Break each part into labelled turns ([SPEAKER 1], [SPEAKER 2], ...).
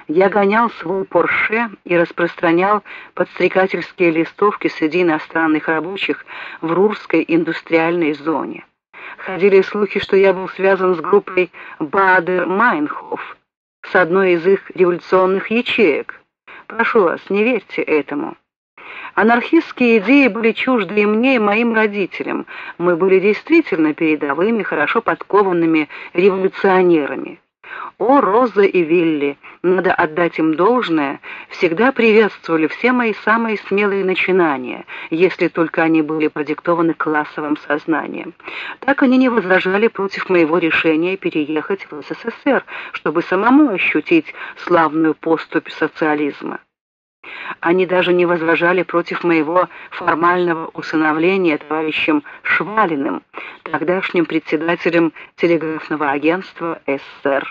[SPEAKER 1] Я гонял свой Порше и распространял подстрекательские листовки среди иностранных рабочих в Рурской индустриальной зоне. Ходили слухи, что я был связан с группой Баадер-Майнхоф, с одной из их революционных ячеек. Прошу вас, не верьте этому. Анархистские идеи были чужды и мне, и моим родителям. Мы были действительно передовыми, хорошо подкованными революционерами. О, Роза и Вилли, надо отдать им должное, всегда приветствовали все мои самые смелые начинания, если только они были продиктованы классовым сознанием. Так они не возражали против моего решения переехать в СССР, чтобы самому ощутить славную поступь социализма. Они даже не возражали против моего формального усыновления товарищем Швалиным, тогдашним председателем телеграфного агентства СССР.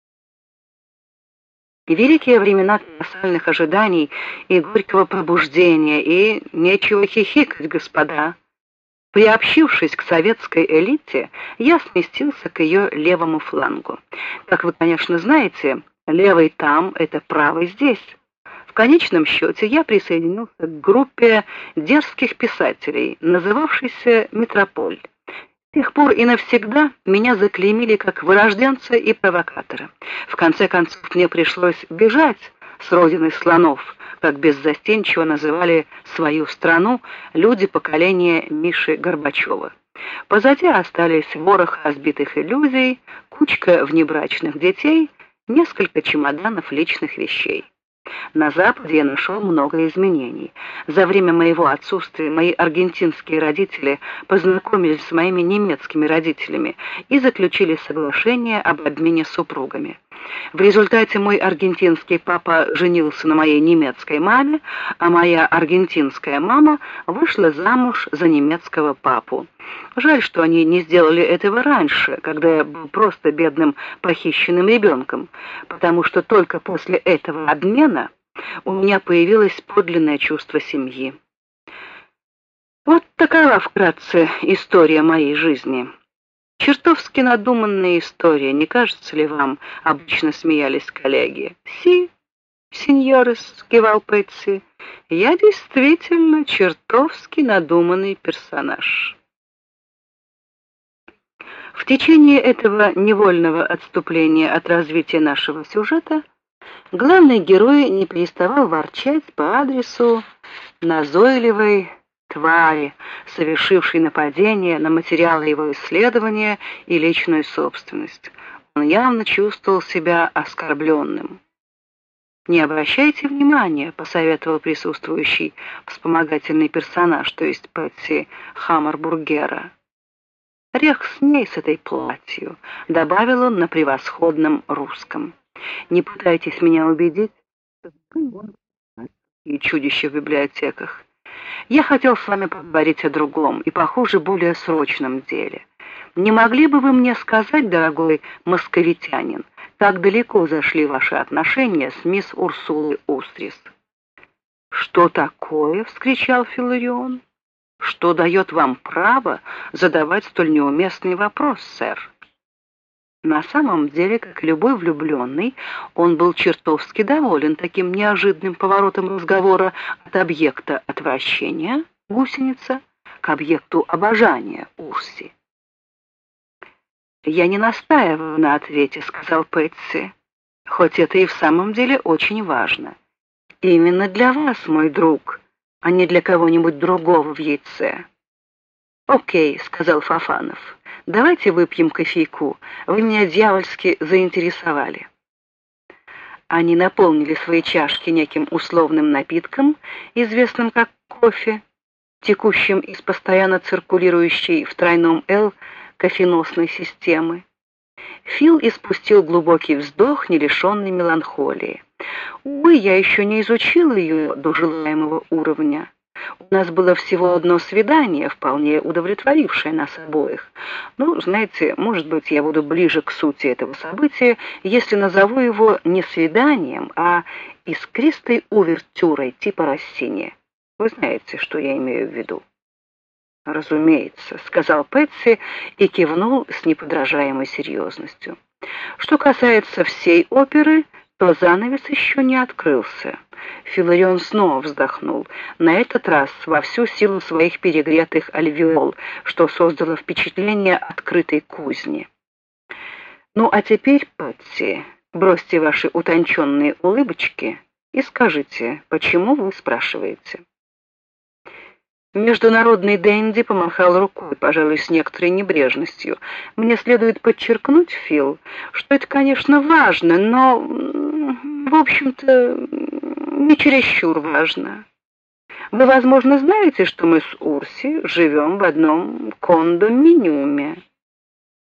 [SPEAKER 1] Великие времена колоссальных ожиданий и горького пробуждения, и нечего хихикать, господа. Приобщившись к советской элите, я сместился к ее левому флангу. Как вы, конечно, знаете, левый там — это правый здесь. В конечном счете я присоединился к группе дерзких писателей, называвшейся «Метрополь». С тех пор и навсегда меня заклеймили как вырожденца и провокатора. В конце концов, мне пришлось бежать с родины слонов, как беззастенчиво называли свою страну люди поколения Миши Горбачева. Позади остались ворох разбитых иллюзий, кучка внебрачных детей, несколько чемоданов личных вещей. На Западе я нашел много изменений. За время моего отсутствия мои аргентинские родители познакомились с моими немецкими родителями и заключили соглашение об обмене супругами. В результате мой аргентинский папа женился на моей немецкой маме, а моя аргентинская мама вышла замуж за немецкого папу. Жаль, что они не сделали этого раньше, когда я был просто бедным похищенным ребенком, потому что только после этого обмена у меня появилось подлинное чувство семьи. Вот такова вкратце история моей жизни. Чертовски надуманная история, не кажется ли вам? Обычно смеялись коллеги. «Си, сеньорес», — кивал Пэтси, — «я действительно чертовски надуманный персонаж». В течение этого невольного отступления от развития нашего сюжета главный герой не переставал ворчать по адресу назойливой твари, совершившей нападение на материалы его исследования и личную собственность. Он явно чувствовал себя оскорбленным. «Не обращайте внимания», — посоветовал присутствующий вспомогательный персонаж, то есть Пэтси Хаммербургера. «Рех с ней, с этой платью», — добавил он на превосходном русском. «Не пытайтесь меня убедить, и чудища в библиотеках. Я хотел с вами поговорить о другом и, похоже, более срочном деле. Не могли бы вы мне сказать, дорогой московитянин, как далеко зашли ваши отношения с мисс Урсулой Устрис?» «Что такое?» — вскричал Филарион. «Что дает вам право задавать столь неуместный вопрос, сэр?» На самом деле, как и любой влюбленный, он был чертовски доволен таким неожиданным поворотом разговора от объекта отвращения, гусеница, к объекту обожания, Урси. «Я не настаиваю на ответе», — сказал Пэтси, — «хоть это и в самом деле очень важно. Именно для вас, мой друг, а не для кого-нибудь другого в яйце». «Окей», — сказал Фофанов, — «давайте выпьем кофейку. Вы меня дьявольски заинтересовали». Они наполнили свои чашки неким условным напитком, известным как кофе, текущим из постоянно циркулирующей в тройном «Л» кофеносной системы. Фил испустил глубокий вздох, не лишенный меланхолии. «Увы, я еще не изучил ее до желаемого уровня. У нас было всего одно свидание, вполне удовлетворившее нас обоих. Ну, знаете, может быть, я буду ближе к сути этого события, если назову его не свиданием, а искристой увертюрой типа Россини. Вы знаете, что я имею в виду?» «Разумеется», — сказал Пэтси и кивнул с неподражаемой серьезностью. «Что касается всей оперы, то занавес еще не открылся. Филарион снова вздохнул, на этот раз во всю силу своих перегретых альвеол, что создало впечатление открытой кузни. «Ну, а теперь, Патти, бросьте ваши утонченные улыбочки и скажите, почему вы спрашиваете?» Международный денди помахал рукой, пожалуй, с некоторой небрежностью. «Мне следует подчеркнуть, Фил, что это, конечно, важно, но, в общем-то, не чересчур важно. Вы, возможно, знаете, что мы с Урси живем в одном кондоминиуме».